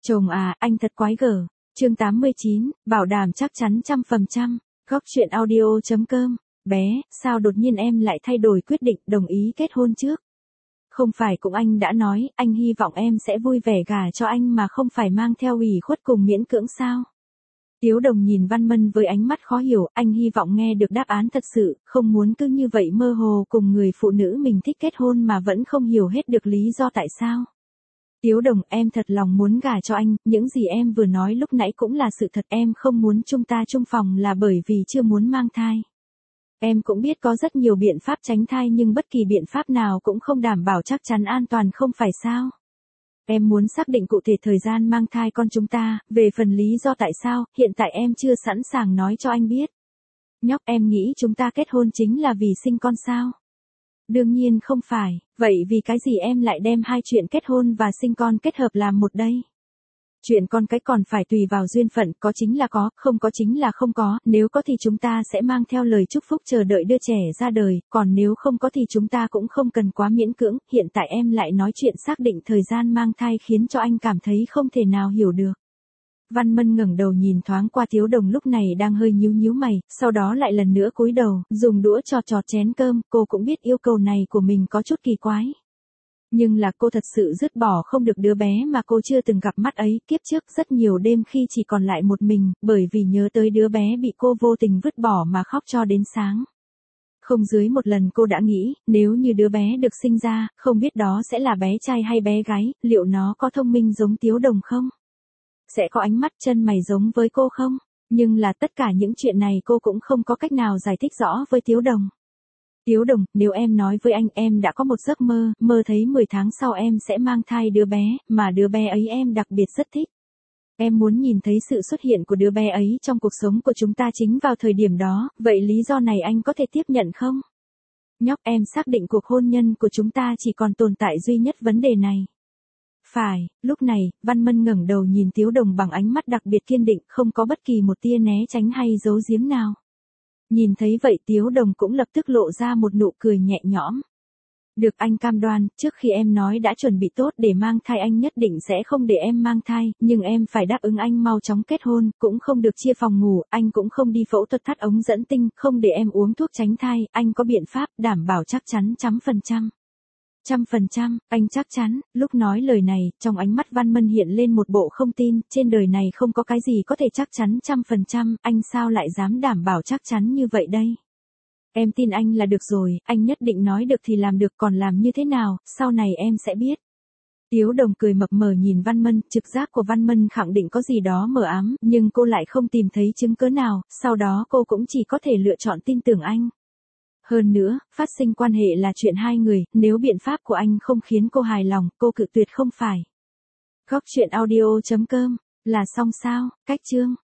Chồng à, anh thật quái gở. Chương 89, bảo đảm chắc chắn 100%. Góc truyện audio.com. Bé, sao đột nhiên em lại thay đổi quyết định đồng ý kết hôn trước? Không phải cũng anh đã nói, anh hy vọng em sẽ vui vẻ gả cho anh mà không phải mang theo ủy khuất cùng miễn cưỡng sao? Tiếu Đồng nhìn Văn Mân với ánh mắt khó hiểu, anh hy vọng nghe được đáp án thật sự, không muốn cứ như vậy mơ hồ cùng người phụ nữ mình thích kết hôn mà vẫn không hiểu hết được lý do tại sao. Tiếu Đồng, em thật lòng muốn gả cho anh, những gì em vừa nói lúc nãy cũng là sự thật, em không muốn chúng ta chung phòng là bởi vì chưa muốn mang thai. Em cũng biết có rất nhiều biện pháp tránh thai nhưng bất kỳ biện pháp nào cũng không đảm bảo chắc chắn an toàn không phải sao? Em muốn xác định cụ thể thời gian mang thai con chúng ta, về phần lý do tại sao, hiện tại em chưa sẵn sàng nói cho anh biết. Nhóc, em nghĩ chúng ta kết hôn chính là vì sinh con sao? Đương nhiên không phải, vậy vì cái gì em lại đem hai chuyện kết hôn và sinh con kết hợp làm một đây? Chuyện con cái còn phải tùy vào duyên phận, có chính là có, không có chính là không có, nếu có thì chúng ta sẽ mang theo lời chúc phúc chờ đợi đưa trẻ ra đời, còn nếu không có thì chúng ta cũng không cần quá miễn cưỡng, hiện tại em lại nói chuyện xác định thời gian mang thai khiến cho anh cảm thấy không thể nào hiểu được. Văn Mân ngẩng đầu nhìn thoáng qua Tiếu Đồng lúc này đang hơi nhíu nhíu mày, sau đó lại lần nữa cúi đầu, dùng đũa chọt chén cơm, cô cũng biết yêu cầu này của mình có chút kỳ quái. Nhưng là cô thật sự dứt bỏ không được đứa bé mà cô chưa từng gặp mắt ấy, kiếp trước rất nhiều đêm khi chỉ còn lại một mình, bởi vì nhớ tới đứa bé bị cô vô tình vứt bỏ mà khóc cho đến sáng. Không dưới một lần cô đã nghĩ, nếu như đứa bé được sinh ra, không biết đó sẽ là bé trai hay bé gái, liệu nó có thông minh giống Tiếu Đồng không? Sẽ có ánh mắt chân mày giống với cô không? Nhưng là tất cả những chuyện này cô cũng không có cách nào giải thích rõ với Tiếu Đồng. Tiếu Đồng, nếu em nói với anh em đã có một giấc mơ, mơ thấy 10 tháng sau em sẽ mang thai đứa bé, mà đứa bé ấy em đặc biệt rất thích. Em muốn nhìn thấy sự xuất hiện của đứa bé ấy trong cuộc sống của chúng ta chính vào thời điểm đó, vậy lý do này anh có thể tiếp nhận không? Nhóc, em xác định cuộc hôn nhân của chúng ta chỉ còn tồn tại duy nhất vấn đề này. Phải, lúc này, Văn Mân ngẩng đầu nhìn Tiếu Đồng bằng ánh mắt đặc biệt kiên định, không có bất kỳ một tia né tránh hay giấu giếm nào. Nhìn thấy vậy Tiếu Đồng cũng lập tức lộ ra một nụ cười nhẹ nhõm. Được, anh cam đoan, trước khi em nói đã chuẩn bị tốt để mang thai anh nhất định sẽ không để em mang thai, nhưng em phải đáp ứng anh mau chóng kết hôn, cũng không được chia phòng ngủ, anh cũng không đi phẫu thuật thắt ống dẫn tinh, không để em uống thuốc tránh thai, anh có biện pháp đảm bảo chắc chắn 100%. 100%, anh chắc chắn, lúc nói lời này, trong ánh mắt Văn Mân hiện lên một bộ không tin, trên đời này không có cái gì có thể chắc chắn 100%, anh sao lại dám đảm bảo chắc chắn như vậy đây? Em tin anh là được rồi, anh nhất định nói được thì làm được, còn làm như thế nào, sau này em sẽ biết. Tiếu Đồng cười mập mờ nhìn Văn Mân, trực giác của Văn Mân khẳng định có gì đó mờ ám, nhưng cô lại không tìm thấy chứng cớ nào, sau đó cô cũng chỉ có thể lựa chọn tin tưởng anh. Hơn nữa, phát sinh quan hệ là chuyện hai người, nếu biện pháp của anh không khiến cô hài lòng, cô cự tuyệt không phải. Góc truyện audio.com, là xong sao, cách chương.